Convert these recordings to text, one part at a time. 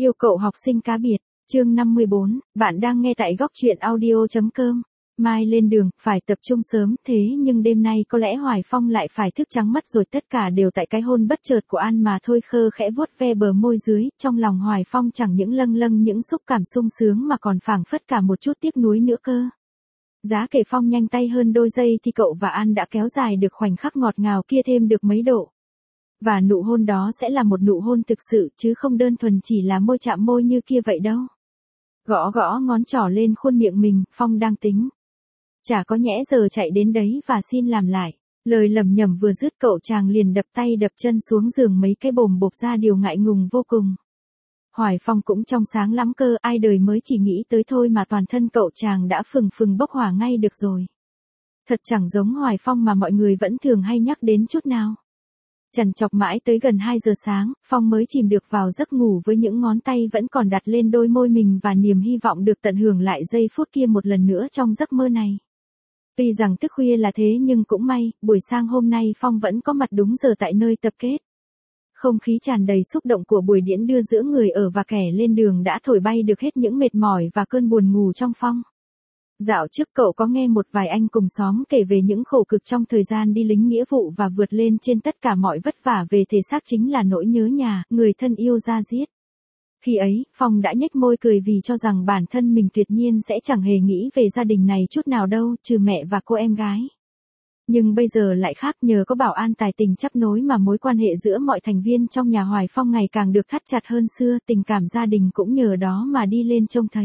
Yêu cậu học sinh cá biệt, chương 54, bạn đang nghe tại góc truyện audio.com. Mai lên đường, phải tập trung sớm, thế nhưng đêm nay có lẽ Hoài Phong lại phải thức trắng mắt rồi, tất cả đều tại cái hôn bất chợt của An mà thôi. Khơ khẽ vuốt ve bờ môi dưới, trong lòng Hoài Phong chẳng những lâng lâng những xúc cảm sung sướng mà còn phảng phất cả một chút tiếc nuối nữa cơ. Giá kể Phong nhanh tay hơn đôi giây thì cậu và An đã kéo dài được khoảnh khắc ngọt ngào kia thêm được mấy độ. Và nụ hôn đó sẽ là một nụ hôn thực sự chứ không đơn thuần chỉ là môi chạm môi như kia vậy đâu. Gõ gõ ngón trỏ lên khuôn miệng mình, Phong đang tính. Chả có nhẽ giờ chạy đến đấy và xin làm lại. Lời lẩm nhẩm vừa dứt cậu chàng liền đập tay đập chân xuống giường mấy cái bồm bộp ra điều ngại ngùng vô cùng. Hoài Phong cũng trong sáng lắm cơ, ai đời mới chỉ nghĩ tới thôi mà toàn thân cậu chàng đã phừng phừng bốc hỏa ngay được rồi. Thật chẳng giống Hoài Phong mà mọi người vẫn thường hay nhắc đến chút nào. Trằn trọc mãi tới gần 2 giờ sáng, Phong mới chìm được vào giấc ngủ với những ngón tay vẫn còn đặt lên đôi môi mình và niềm hy vọng được tận hưởng lại giây phút kia một lần nữa trong giấc mơ này. Tuy rằng thức khuya là thế nhưng cũng may, buổi sáng hôm nay Phong vẫn có mặt đúng giờ tại nơi tập kết. Không khí tràn đầy xúc động của buổi điển đưa giữa người ở và kẻ lên đường đã thổi bay được hết những mệt mỏi và cơn buồn ngủ trong Phong. Dạo trước cậu có nghe một vài anh cùng xóm kể về những khổ cực trong thời gian đi lính nghĩa vụ và vượt lên trên tất cả mọi vất vả về thể xác chính là nỗi nhớ nhà, người thân yêu da diết. Khi ấy, Phong đã nhếch môi cười vì cho rằng bản thân mình tuyệt nhiên sẽ chẳng hề nghĩ về gia đình này chút nào đâu, trừ mẹ và cô em gái. Nhưng bây giờ lại khác, nhờ có Bảo An tài tình chấp nối mà mối quan hệ giữa mọi thành viên trong nhà Hoài Phong ngày càng được thắt chặt hơn xưa, tình cảm gia đình cũng nhờ đó mà đi lên trông thấy.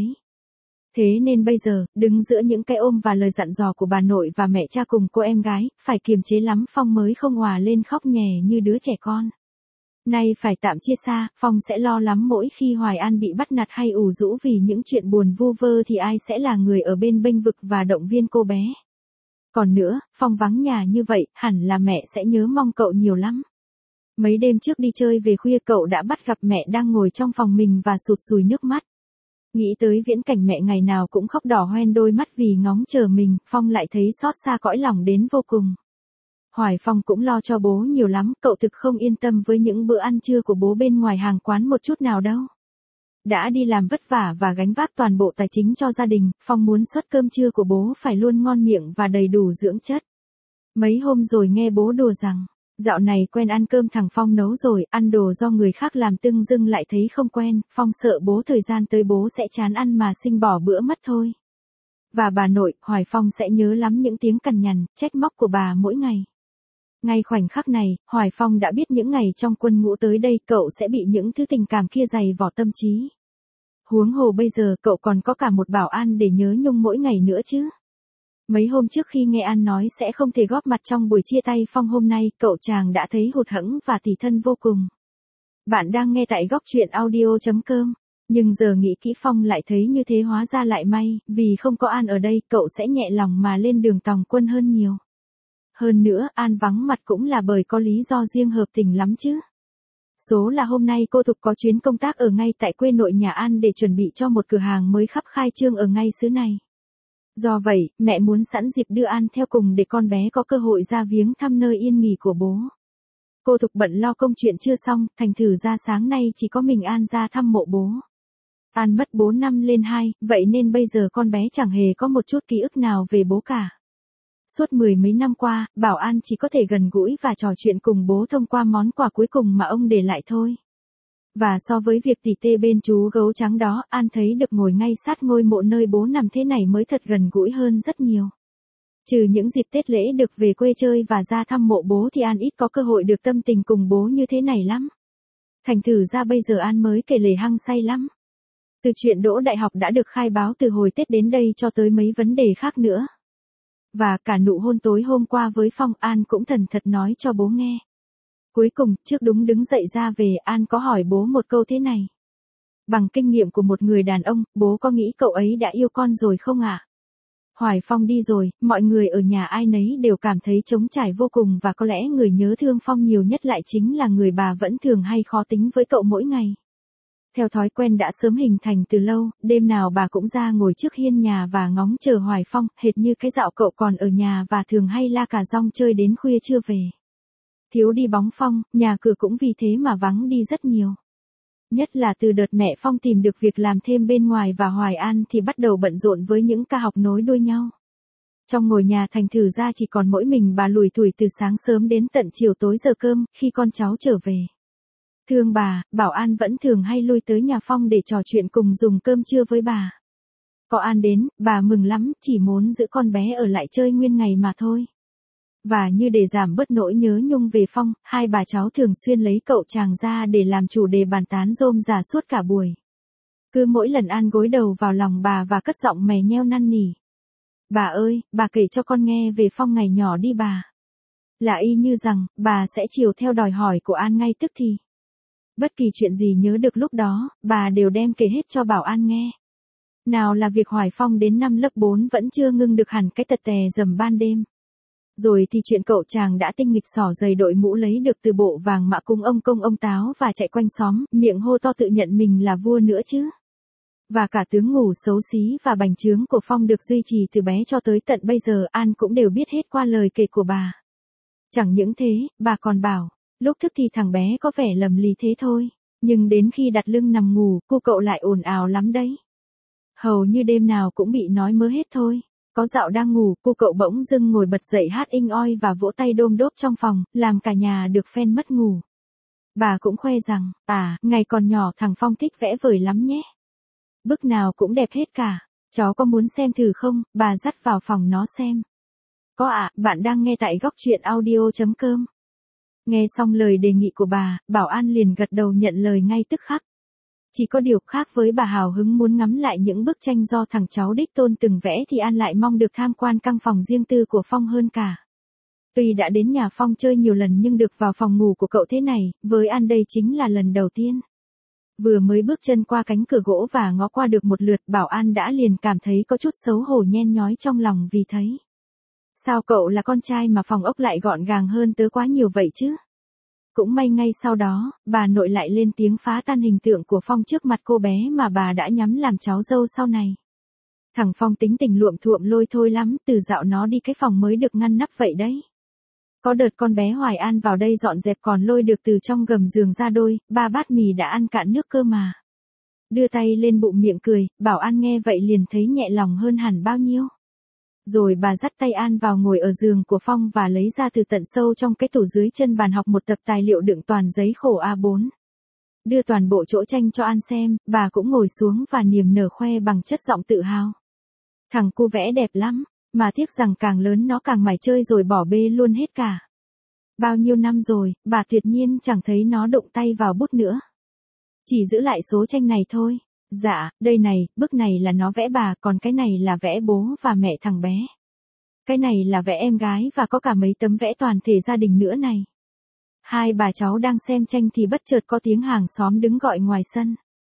Thế nên bây giờ, đứng giữa những cái ôm và lời dặn dò của bà nội và mẹ cha cùng cô em gái, phải kiềm chế lắm Phong mới không òa lên khóc nhè như đứa trẻ con. Nay phải tạm chia xa, Phong sẽ lo lắm mỗi khi Hoài An bị bắt nạt hay ủ rũ vì những chuyện buồn vu vơ thì ai sẽ là người ở bên bênh vực và động viên cô bé. Còn nữa, Phong vắng nhà như vậy, hẳn là mẹ sẽ nhớ mong cậu nhiều lắm. Mấy đêm trước đi chơi về khuya cậu đã bắt gặp mẹ đang ngồi trong phòng mình và sụt sùi nước mắt. Nghĩ tới viễn cảnh mẹ ngày nào cũng khóc đỏ hoe đôi mắt vì ngóng chờ mình, Phong lại thấy xót xa cõi lòng đến vô cùng. Hoài Phong cũng lo cho bố nhiều lắm, cậu thực không yên tâm với những bữa ăn trưa của bố bên ngoài hàng quán một chút nào đâu. Đã đi làm vất vả và gánh vác toàn bộ tài chính cho gia đình, Phong muốn suất cơm trưa của bố phải luôn ngon miệng và đầy đủ dưỡng chất. Mấy hôm rồi nghe bố đùa rằng, dạo này quen ăn cơm thằng Phong nấu rồi, ăn đồ do người khác làm tưng dưng lại thấy không quen, Phong sợ bố thời gian tới bố sẽ chán ăn mà sinh bỏ bữa mất thôi. Và bà nội, Hoài Phong sẽ nhớ lắm những tiếng cằn nhằn, trách móc của bà mỗi ngày. Ngay khoảnh khắc này, Hoài Phong đã biết những ngày trong quân ngũ tới đây cậu sẽ bị những thứ tình cảm kia dày vò tâm trí. Huống hồ bây giờ cậu còn có cả một Bảo An để nhớ nhung mỗi ngày nữa chứ. Mấy hôm trước khi nghe An nói sẽ không thể góp mặt trong buổi chia tay Phong hôm nay, cậu chàng đã thấy hụt hẫng và tủi thân vô cùng. Bạn đang nghe tại góc truyện audio.com. Nhưng giờ nghĩ kỹ Phong lại thấy như thế hóa ra lại may, vì không có An ở đây cậu sẽ nhẹ lòng mà lên đường tòng quân hơn nhiều. Hơn nữa, An vắng mặt cũng là bởi có lý do riêng hợp tình lắm chứ. Số là hôm nay cô Thục có chuyến công tác ở ngay tại quê nội nhà An để chuẩn bị cho một cửa hàng mới khắp khai trương ở ngay xứ này. Do vậy, mẹ muốn sẵn dịp đưa An theo cùng để con bé có cơ hội ra viếng thăm nơi yên nghỉ của bố. Cô Thục bận lo công chuyện chưa xong, thành thử ra sáng nay chỉ có mình An ra thăm mộ bố. An mất 4 năm lên 2, vậy nên bây giờ con bé chẳng hề có một chút ký ức nào về bố cả. Suốt 10 mấy năm qua, Bảo An chỉ có thể gần gũi và trò chuyện cùng bố thông qua món quà cuối cùng mà ông để lại thôi. Và so với việc tỉ tê bên chú gấu trắng đó, An thấy được ngồi ngay sát ngôi mộ nơi bố nằm thế này mới thật gần gũi hơn rất nhiều. Trừ những dịp Tết lễ được về quê chơi và ra thăm mộ bố thì An ít có cơ hội được tâm tình cùng bố như thế này lắm. Thành thử ra bây giờ An mới kể lể hăng say lắm. Từ chuyện đỗ đại học đã được khai báo từ hồi Tết đến đây cho tới mấy vấn đề khác nữa. Và cả nụ hôn tối hôm qua với Phong, An cũng thần thật nói cho bố nghe. Cuối cùng, trước đúng đứng dậy ra về, An có hỏi bố một câu thế này. Bằng kinh nghiệm của một người đàn ông, bố có nghĩ cậu ấy đã yêu con rồi không ạ? Hoài Phong đi rồi, mọi người ở nhà ai nấy đều cảm thấy trống trải vô cùng và có lẽ người nhớ thương Phong nhiều nhất lại chính là người bà vẫn thường hay khó tính với cậu mỗi ngày. Theo thói quen đã sớm hình thành từ lâu, đêm nào bà cũng ra ngồi trước hiên nhà và ngóng chờ Hoài Phong, hệt như cái dạo cậu còn ở nhà và thường hay la cà rong chơi đến khuya chưa về. Thiếu đi bóng Phong, nhà cửa cũng vì thế mà vắng đi rất nhiều. Nhất là từ đợt mẹ Phong tìm được việc làm thêm bên ngoài và Hoài An thì bắt đầu bận rộn với những ca học nối đuôi nhau. Trong ngôi nhà thành thử ra chỉ còn mỗi mình bà lủi thủi từ sáng sớm đến tận chiều tối giờ cơm, khi con cháu trở về. Thương bà, Bảo An vẫn thường hay lui tới nhà Phong để trò chuyện cùng dùng cơm trưa với bà. Có An đến, bà mừng lắm, chỉ muốn giữ con bé ở lại chơi nguyên ngày mà thôi. Và như để giảm bớt nỗi nhớ nhung về Phong, hai bà cháu thường xuyên lấy cậu chàng ra để làm chủ đề bàn tán rôm rả suốt cả buổi. Cứ mỗi lần An gối đầu vào lòng bà và cất giọng mè nheo năn nỉ. Bà ơi, bà kể cho con nghe về Phong ngày nhỏ đi bà. Là y như rằng, bà sẽ chiều theo đòi hỏi của An ngay tức thì. Bất kỳ chuyện gì nhớ được lúc đó, bà đều đem kể hết cho Bảo An nghe. Nào là việc Hoài Phong đến năm lớp 4 vẫn chưa ngưng được hẳn cái tật tè dầm ban đêm. Rồi thì chuyện cậu chàng đã tinh nghịch xỏ giày đội mũ lấy được từ bộ vàng mạ cung ông công ông táo và chạy quanh xóm, miệng hô to tự nhận mình là vua nữa chứ. Và cả tướng ngủ xấu xí và bành trướng của Phong được duy trì từ bé cho tới tận bây giờ An cũng đều biết hết qua lời kể của bà. Chẳng những thế, bà còn bảo, lúc thức thì thằng bé có vẻ lầm lì thế thôi, nhưng đến khi đặt lưng nằm ngủ, cô cậu lại ồn ào lắm đấy. Hầu như đêm nào cũng bị nói mớ hết thôi. Có dạo đang ngủ, cô cậu bỗng dưng ngồi bật dậy hát inh oi và vỗ tay đôm đốp trong phòng, làm cả nhà được phen mất ngủ. Bà cũng khoe rằng, ngày còn nhỏ thằng Phong thích vẽ vời lắm nhé. Bức nào cũng đẹp hết cả, cháu có muốn xem thử không, bà dắt vào phòng nó xem. Có ạ, bạn đang nghe tại góc truyện audio.com. Nghe xong lời đề nghị của bà, Bảo An liền gật đầu nhận lời ngay tức khắc. Chỉ có điều khác với bà hào hứng muốn ngắm lại những bức tranh do thằng cháu đích tôn từng vẽ thì An lại mong được tham quan căn phòng riêng tư của Phong hơn cả. Tuy đã đến nhà Phong chơi nhiều lần nhưng được vào phòng ngủ của cậu thế này, với An đây chính là lần đầu tiên. Vừa mới bước chân qua cánh cửa gỗ và ngó qua được một lượt, Bảo An đã liền cảm thấy có chút xấu hổ nhen nhói trong lòng vì thấy. Sao cậu là con trai mà phòng ốc lại gọn gàng hơn tớ quá nhiều vậy chứ? Cũng may ngay sau đó, bà nội lại lên tiếng phá tan hình tượng của Phong trước mặt cô bé mà bà đã nhắm làm cháu dâu sau này. Thằng Phong tính tình luộm thuộm lôi thôi lắm, từ dạo nó đi cái phòng mới được ngăn nắp vậy đấy. Có đợt con bé Hoài An vào đây dọn dẹp còn lôi được từ trong gầm giường ra đôi, 3 bát mì đã ăn cạn nước cơ mà. Đưa tay lên bụng miệng cười, Bảo An nghe vậy liền thấy nhẹ lòng hơn hẳn bao nhiêu. Rồi bà dắt tay An vào ngồi ở giường của Phong và lấy ra từ tận sâu trong cái tủ dưới chân bàn học một tập tài liệu đựng toàn giấy khổ A4. Đưa toàn bộ chỗ tranh cho An xem, bà cũng ngồi xuống và niềm nở khoe bằng chất giọng tự hào. Thằng cu vẽ đẹp lắm, mà tiếc rằng càng lớn nó càng mải chơi rồi bỏ bê luôn hết cả. Bao nhiêu năm rồi, bà tuyệt nhiên chẳng thấy nó đụng tay vào bút nữa. Chỉ giữ lại số tranh này thôi. Dạ, đây này, bức này là nó vẽ bà, còn cái này là vẽ bố và mẹ thằng bé. Cái này là vẽ em gái và có cả mấy tấm vẽ toàn thể gia đình nữa này. Hai bà cháu đang xem tranh thì bất chợt có tiếng hàng xóm đứng gọi ngoài sân.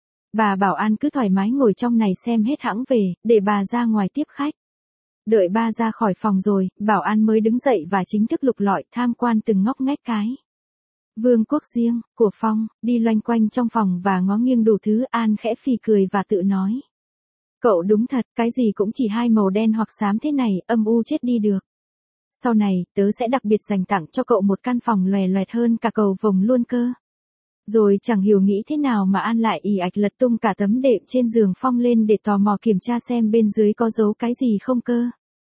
Bà bảo An cứ thoải mái ngồi trong này xem hết hẵng về, để bà ra ngoài tiếp khách. Đợi ba ra khỏi phòng rồi, Bảo An mới đứng dậy và chính thức lục lọi tham quan từng ngóc ngách cái vương quốc riêng của Phong, đi loanh quanh trong phòng và ngó nghiêng đủ thứ. An khẽ phì cười và tự nói. Cậu đúng thật, cái gì cũng chỉ hai màu đen hoặc xám thế này, âm u chết đi được. Sau này, tớ sẽ đặc biệt dành tặng cho cậu một căn phòng lòe loẹt hơn cả cầu vồng luôn cơ. Rồi chẳng hiểu nghĩ thế nào mà An lại ì ạch lật tung cả tấm đệm trên giường Phong lên để tò mò kiểm tra xem bên dưới có giấu cái gì không cơ.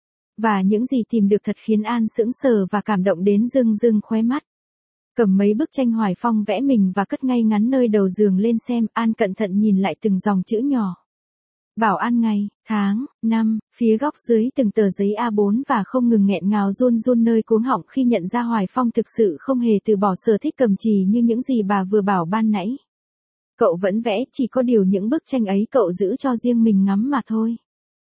Và những gì tìm được thật khiến An sững sờ và cảm động đến rưng rưng khóe mắt. Cầm mấy bức tranh Hoài Phong vẽ mình và cất ngay ngắn nơi đầu giường lên xem, An cẩn thận nhìn lại từng dòng chữ nhỏ. Bảo An ngày, tháng, năm, phía góc dưới từng tờ giấy A4 và không ngừng nghẹn ngào run run nơi cuống họng khi nhận ra Hoài Phong thực sự không hề từ bỏ sở thích cầm chì như những gì bà vừa bảo ban nãy. Cậu vẫn vẽ, chỉ có điều những bức tranh ấy cậu giữ cho riêng mình ngắm mà thôi.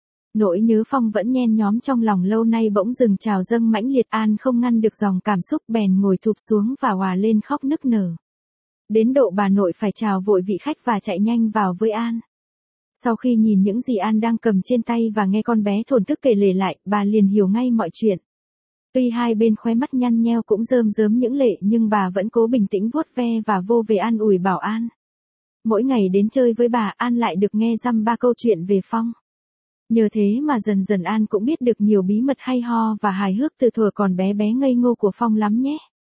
Nỗi nhớ Phong vẫn nhen nhóm trong lòng lâu nay bỗng dừng trào dâng mãnh liệt. An không ngăn được dòng cảm xúc bèn ngồi thụp xuống và òa lên khóc nức nở. Đến độ bà nội phải chào vội vị khách và chạy nhanh vào với An. Sau khi nhìn những gì An đang cầm trên tay và nghe con bé thổn thức kể lể lại, bà liền hiểu ngay mọi chuyện. Tuy hai bên khóe mắt nhăn nheo cũng rơm rớm những lệ nhưng bà vẫn cố bình tĩnh vuốt ve và vô về an ủi Bảo An. Mỗi ngày đến chơi với bà, An lại được nghe dăm ba câu chuyện về Phong. Nhờ thế mà dần dần An cũng biết được nhiều bí mật hay ho và hài hước từ thuở còn bé bé ngây ngô của Phong lắm nhé.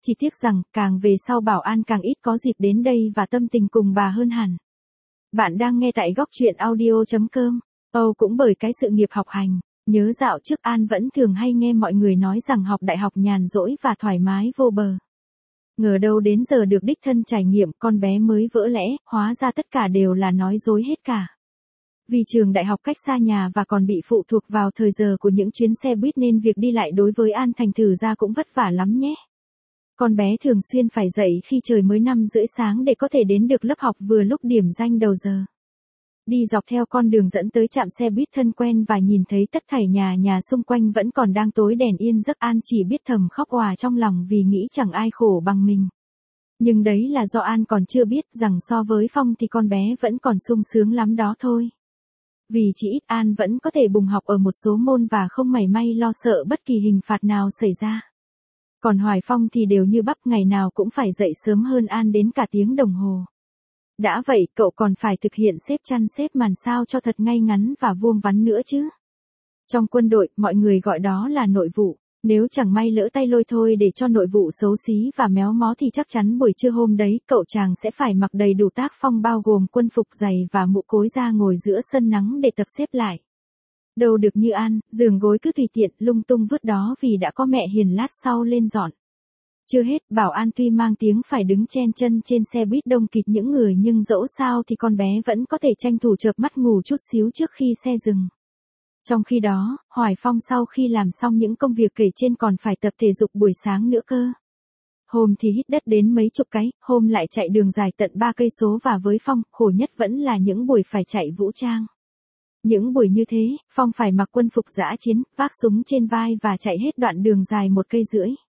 Chỉ tiếc rằng, càng về sau Bảo An càng ít có dịp đến đây và tâm tình cùng bà hơn hẳn. Bạn đang nghe tại góc truyện audio.com. Cũng bởi cái sự nghiệp học hành, nhớ dạo trước An vẫn thường hay nghe mọi người nói rằng học đại học nhàn rỗi và thoải mái vô bờ. Ngờ đâu đến giờ được đích thân trải nghiệm, con bé mới vỡ lẽ, hóa ra tất cả đều là nói dối hết cả. Vì trường đại học cách xa nhà và còn bị phụ thuộc vào thời giờ của những chuyến xe buýt nên việc đi lại đối với An thành thử ra cũng vất vả lắm nhé. Con bé thường xuyên phải dậy khi trời mới 5:30 sáng để có thể đến được lớp học vừa lúc điểm danh đầu giờ. Đi dọc theo con đường dẫn tới trạm xe buýt thân quen và nhìn thấy tất thảy nhà xung quanh vẫn còn đang tối đèn yên giấc, An chỉ biết thầm khóc òa trong lòng vì nghĩ chẳng ai khổ bằng mình. Nhưng đấy là do An còn chưa biết rằng so với Phong thì con bé vẫn còn sung sướng lắm đó thôi. Vì chỉ ít An vẫn có thể bùng học ở một số môn và không mảy may lo sợ bất kỳ hình phạt nào xảy ra. Còn Hoài Phong thì đều như bắp, ngày nào cũng phải dậy sớm hơn An đến cả tiếng đồng hồ. Đã vậy, cậu còn phải thực hiện xếp chăn xếp màn sao cho thật ngay ngắn và vuông vắn nữa chứ. Trong quân đội, mọi người gọi đó là nội vụ. Nếu chẳng may lỡ tay lôi thôi để cho nội vụ xấu xí và méo mó thì chắc chắn buổi trưa hôm đấy cậu chàng sẽ phải mặc đầy đủ tác phong bao gồm quân phục giày và mũ cối ra ngồi giữa sân nắng để tập xếp lại. Đâu được như An, giường gối cứ tùy tiện lung tung vứt đó vì đã có mẹ hiền lát sau lên dọn. Chưa hết, Bảo An tuy mang tiếng phải đứng chen chân trên xe buýt đông kịt những người nhưng dẫu sao thì con bé vẫn có thể tranh thủ chợp mắt ngủ chút xíu trước khi xe dừng. Trong khi đó, Hoài Phong sau khi làm xong những công việc kể trên còn phải tập thể dục buổi sáng nữa cơ. Hôm thì hít đất đến mấy chục cái, hôm lại chạy đường dài tận 3 cây số và với Phong, khổ nhất vẫn là những buổi phải chạy vũ trang. Những buổi như thế, Phong phải mặc quân phục dã chiến, vác súng trên vai và chạy hết đoạn đường dài 1,5 cây.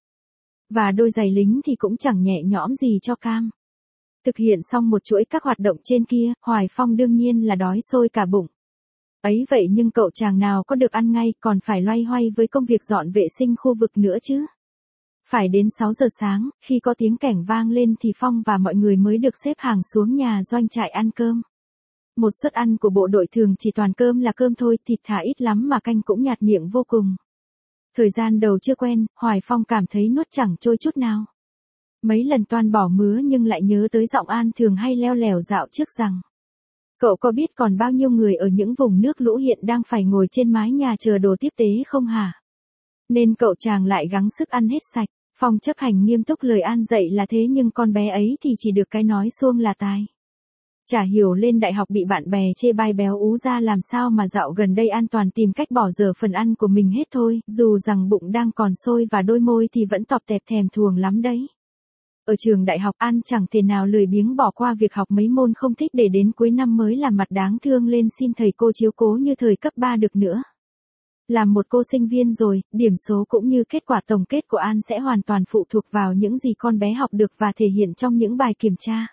Và đôi giày lính thì cũng chẳng nhẹ nhõm gì cho cam. Thực hiện xong một chuỗi các hoạt động trên kia, Hoài Phong đương nhiên là đói sôi cả bụng. Ấy vậy nhưng cậu chàng nào có được ăn ngay, còn phải loay hoay với công việc dọn vệ sinh khu vực nữa chứ. Phải đến 6 giờ sáng, khi có tiếng kẻng vang lên thì Phong và mọi người mới được xếp hàng xuống nhà doanh trại ăn cơm. Một suất ăn của bộ đội thường chỉ toàn cơm là cơm thôi, thịt thả ít lắm mà canh cũng nhạt miệng vô cùng. Thời gian đầu chưa quen, Hoài Phong cảm thấy nuốt chẳng trôi chút nào. Mấy lần toan bỏ mứa nhưng lại nhớ tới giọng An thường hay leo lẻo dạo trước rằng: cậu có biết còn bao nhiêu người ở những vùng nước lũ hiện đang phải ngồi trên mái nhà chờ đồ tiếp tế không hả? Nên cậu chàng lại gắng sức ăn hết sạch. Phong chấp hành nghiêm túc lời An dạy là thế nhưng con bé ấy thì chỉ được cái nói suông là tài. Chả hiểu lên đại học bị bạn bè chê bai béo ú ra làm sao mà dạo gần đây An toàn tìm cách bỏ dở phần ăn của mình hết thôi, dù rằng bụng đang còn sôi và đôi môi thì vẫn tọp tẹp thèm thuồng lắm đấy. Ở trường đại học An chẳng thể nào lười biếng bỏ qua việc học mấy môn không thích để đến cuối năm mới làm mặt đáng thương lên xin thầy cô chiếu cố như thời cấp 3 được nữa. Làm một cô sinh viên rồi, điểm số cũng như kết quả tổng kết của An sẽ hoàn toàn phụ thuộc vào những gì con bé học được và thể hiện trong những bài kiểm tra.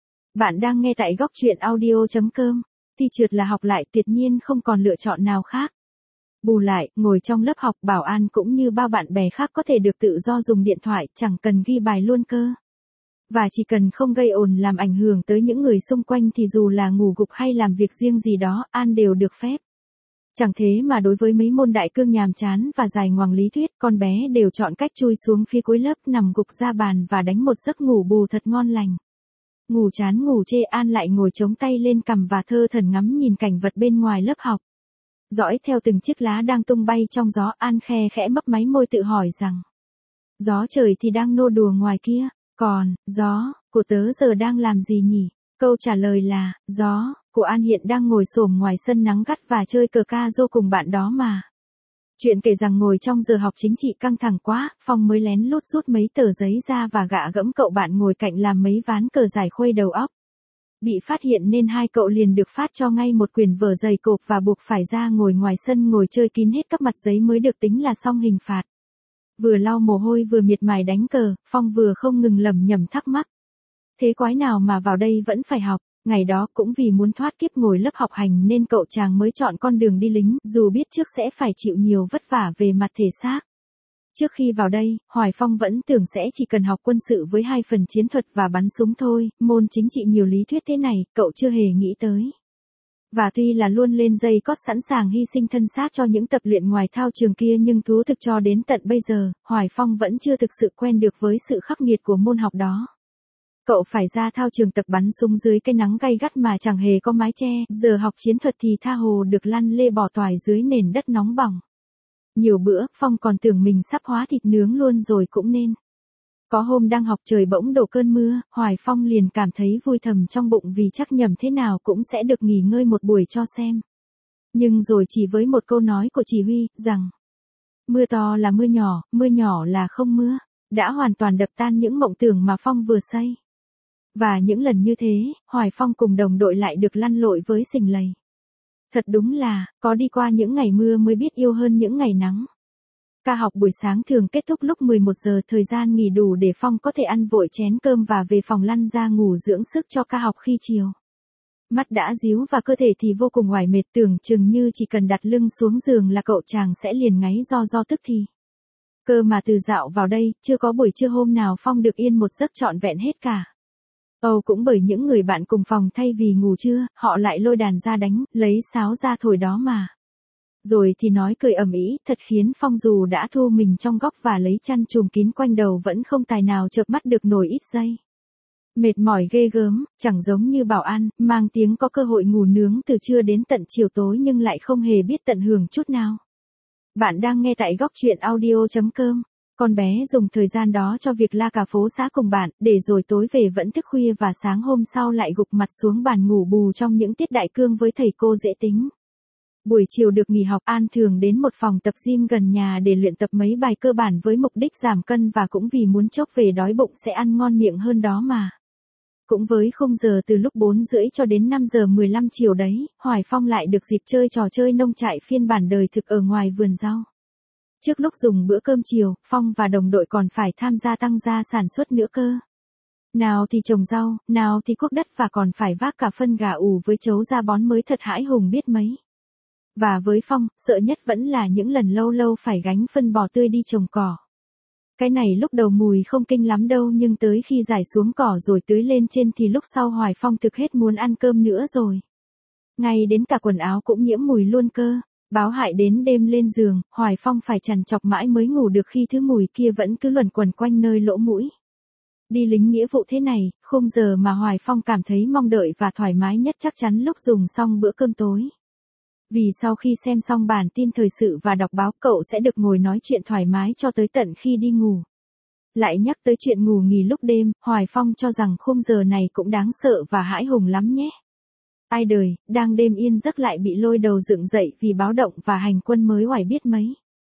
Bạn đang nghe tại góc truyện audio.com. Thi trượt là học lại, tuyệt nhiên không còn lựa chọn nào khác. Bù lại, ngồi trong lớp học Bảo An cũng như bao bạn bè khác có thể được tự do dùng điện thoại, chẳng cần ghi bài luôn cơ. Và chỉ cần không gây ồn làm ảnh hưởng tới những người xung quanh thì dù là ngủ gục hay làm việc riêng gì đó, An đều được phép. Chẳng thế mà đối với mấy môn đại cương nhàm chán và dài ngoằng lý thuyết, con bé đều chọn cách chui xuống phía cuối lớp nằm gục ra bàn và đánh một giấc ngủ bù thật ngon lành. Ngủ chán ngủ chê An lại ngồi chống tay lên cằm và thơ thẩn ngắm nhìn cảnh vật bên ngoài lớp học. Dõi theo từng chiếc lá đang tung bay trong gió, An khe khẽ mấp máy môi tự hỏi rằng: gió trời thì đang nô đùa ngoài kia, còn, gió, của tớ giờ đang làm gì nhỉ? Câu trả lời là, gió, của An hiện đang ngồi xổm ngoài sân nắng gắt và chơi cờ ca rô cùng bạn đó mà. Chuyện kể rằng ngồi trong giờ học chính trị căng thẳng quá, Phong mới lén lút rút mấy tờ giấy ra và gạ gẫm cậu bạn ngồi cạnh làm mấy ván cờ giải khuây đầu óc. Bị phát hiện nên hai cậu liền được phát cho ngay một quyển vở dày cộp và buộc phải ra ngồi ngoài sân ngồi chơi kín hết các mặt giấy mới được tính là xong hình phạt. Vừa lau mồ hôi vừa miệt mài đánh cờ, Phong vừa không ngừng lẩm nhẩm thắc mắc. Thế quái nào mà vào đây vẫn phải học, ngày đó cũng vì muốn thoát kiếp ngồi lớp học hành nên cậu chàng mới chọn con đường đi lính, dù biết trước sẽ phải chịu nhiều vất vả về mặt thể xác. Trước khi vào đây, Hoài Phong vẫn tưởng sẽ chỉ cần học quân sự với 2 phần chiến thuật và bắn súng thôi, môn chính trị nhiều lý thuyết thế này, cậu chưa hề nghĩ tới. Và tuy là luôn lên dây cót sẵn sàng hy sinh thân xác cho những tập luyện ngoài thao trường kia nhưng thú thực cho đến tận bây giờ, Hoài Phong vẫn chưa thực sự quen được với sự khắc nghiệt của môn học đó. Cậu phải ra thao trường tập bắn súng dưới cái nắng gay gắt mà chẳng hề có mái che, giờ học chiến thuật thì tha hồ được lăn lê bò toài dưới nền đất nóng bỏng. Nhiều bữa, Phong còn tưởng mình sắp hóa thịt nướng luôn rồi cũng nên. Có hôm đang học trời bỗng đổ cơn mưa, Hoài Phong liền cảm thấy vui thầm trong bụng vì chắc nhầm thế nào cũng sẽ được nghỉ ngơi một buổi cho xem. Nhưng rồi chỉ với một câu nói của chỉ huy, rằng mưa to là mưa nhỏ là không mưa, đã hoàn toàn đập tan những mộng tưởng mà Phong vừa xây. Và những lần như thế, Hoài Phong cùng đồng đội lại được lăn lội với sình lầy. Thật đúng là, có đi qua những ngày mưa mới biết yêu hơn những ngày nắng. Ca học buổi sáng thường kết thúc lúc 11 giờ, thời gian nghỉ đủ để Phong có thể ăn vội chén cơm và về phòng lăn ra ngủ dưỡng sức cho ca học khi chiều. Mắt đã díu và cơ thể thì vô cùng oải mệt, tưởng chừng như chỉ cần đặt lưng xuống giường là cậu chàng sẽ liền ngáy do tức thì. Cơ mà từ dạo vào đây, chưa có buổi trưa hôm nào Phong được yên một giấc trọn vẹn hết cả. Cũng bởi những người bạn cùng phòng thay vì ngủ trưa, họ lại lôi đàn ra đánh, lấy sáo ra thổi đó mà. Rồi thì nói cười ầm ĩ, thật khiến Phong dù đã thu mình trong góc và lấy chăn trùm kín quanh đầu vẫn không tài nào chợp mắt được nổi ít giây. Mệt mỏi ghê gớm, chẳng giống như Bảo An, mang tiếng có cơ hội ngủ nướng từ trưa đến tận chiều tối nhưng lại không hề biết tận hưởng chút nào. Bạn đang nghe tại góc truyện audio.com. Con bé dùng thời gian đó cho việc la cả phố xã cùng bạn, để rồi tối về vẫn thức khuya và sáng hôm sau lại gục mặt xuống bàn ngủ bù trong những tiết đại cương với thầy cô dễ tính. Buổi chiều được nghỉ học, An thường đến một phòng tập gym gần nhà để luyện tập mấy bài cơ bản với mục đích giảm cân và cũng vì muốn chốc về đói bụng sẽ ăn ngon miệng hơn đó mà. Cũng với khung giờ từ lúc 4:30 cho đến 5:15 chiều đấy, Hoài Phong lại được dịp chơi trò chơi nông trại phiên bản đời thực ở ngoài vườn rau. Trước lúc dùng bữa cơm chiều, Phong và đồng đội còn phải tham gia tăng gia sản xuất nữa cơ. Nào thì trồng rau, nào thì cuốc đất và còn phải vác cả phân gà ủ với trấu ra bón mới thật hãi hùng biết mấy. Và với Phong, sợ nhất vẫn là những lần lâu lâu phải gánh phân bò tươi đi trồng cỏ. Cái này lúc đầu mùi không kinh lắm đâu nhưng tới khi rải xuống cỏ rồi tưới lên trên thì lúc sau Hoài Phong thực hết muốn ăn cơm nữa rồi. Ngay đến cả quần áo cũng nhiễm mùi luôn cơ. Báo hại đến đêm lên giường, Hoài Phong phải trằn trọc mãi mới ngủ được khi thứ mùi kia vẫn cứ luẩn quẩn quanh nơi lỗ mũi. Đi lính nghĩa vụ thế này, khung giờ mà Hoài Phong cảm thấy mong đợi và thoải mái nhất chắc chắn lúc dùng xong bữa cơm tối. Vì sau khi xem xong bản tin thời sự và đọc báo cậu sẽ được ngồi nói chuyện thoải mái cho tới tận khi đi ngủ. Lại nhắc tới chuyện ngủ nghỉ lúc đêm, Hoài Phong cho rằng khung giờ này cũng đáng sợ và hãi hùng lắm nhé. Ai đời, đang đêm yên giấc lại bị lôi đầu dựng dậy vì báo động và hành quân mới oải biết mấy.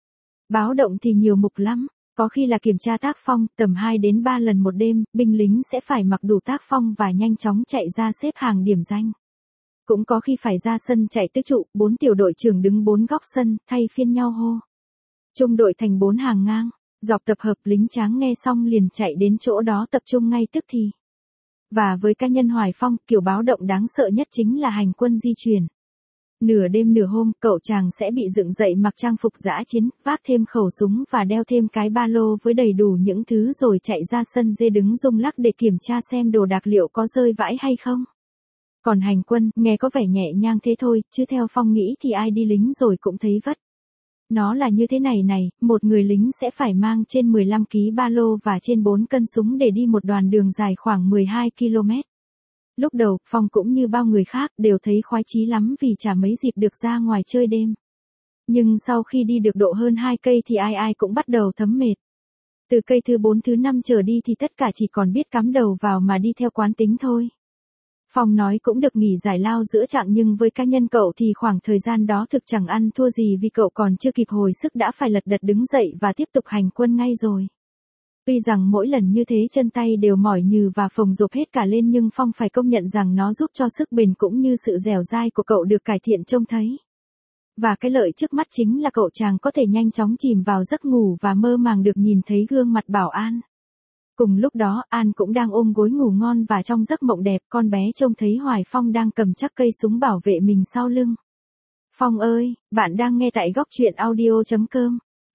Báo động thì nhiều mục lắm, có khi là kiểm tra tác phong, tầm 2 đến 3 lần một đêm, binh lính sẽ phải mặc đủ tác phong và nhanh chóng chạy ra xếp hàng điểm danh. Cũng có khi phải ra sân chạy tứ trụ, 4 tiểu đội trưởng đứng 4 góc sân, thay phiên nhau hô. Trung đội thành 4 hàng ngang, dọc tập hợp lính tráng nghe xong liền chạy đến chỗ đó tập trung ngay tức thì. Và với cá nhân Hoài Phong, kiểu báo động đáng sợ nhất chính là hành quân di chuyển. Nửa đêm nửa hôm, cậu chàng sẽ bị dựng dậy mặc trang phục dã chiến, vác thêm khẩu súng và đeo thêm cái ba lô với đầy đủ những thứ rồi chạy ra sân dê đứng rung lắc để kiểm tra xem đồ đạc liệu có rơi vãi hay không. Còn hành quân, nghe có vẻ nhẹ nhàng thế thôi, chứ theo Phong nghĩ thì ai đi lính rồi cũng thấy vất. Nó là như thế này, một người lính sẽ phải mang trên 15 kg ba lô và trên 4 cân súng để đi một đoạn đường dài khoảng 12 km. Lúc đầu, Phong cũng như bao người khác đều thấy khoái chí lắm vì chả mấy dịp được ra ngoài chơi đêm. Nhưng sau khi đi được độ hơn 2 cây thì ai cũng bắt đầu thấm mệt. Từ cây thứ 4 thứ 5 trở đi thì tất cả chỉ còn biết cắm đầu vào mà đi theo quán tính thôi. Phong nói cũng được nghỉ giải lao giữa chặng nhưng với cá nhân cậu thì khoảng thời gian đó thực chẳng ăn thua gì vì cậu còn chưa kịp hồi sức đã phải lật đật đứng dậy và tiếp tục hành quân ngay rồi. Tuy rằng mỗi lần như thế chân tay đều mỏi nhừ và phồng rộp hết cả lên nhưng Phong phải công nhận rằng nó giúp cho sức bền cũng như sự dẻo dai của cậu được cải thiện trông thấy. Và cái lợi trước mắt chính là cậu chàng có thể nhanh chóng chìm vào giấc ngủ và mơ màng được nhìn thấy gương mặt Bảo An. Cùng lúc đó, An cũng đang ôm gối ngủ ngon và trong giấc mộng đẹp con bé trông thấy Hoài Phong đang cầm chắc cây súng bảo vệ mình sau lưng. Phong ơi, bạn đang nghe tại góc truyện audio.com.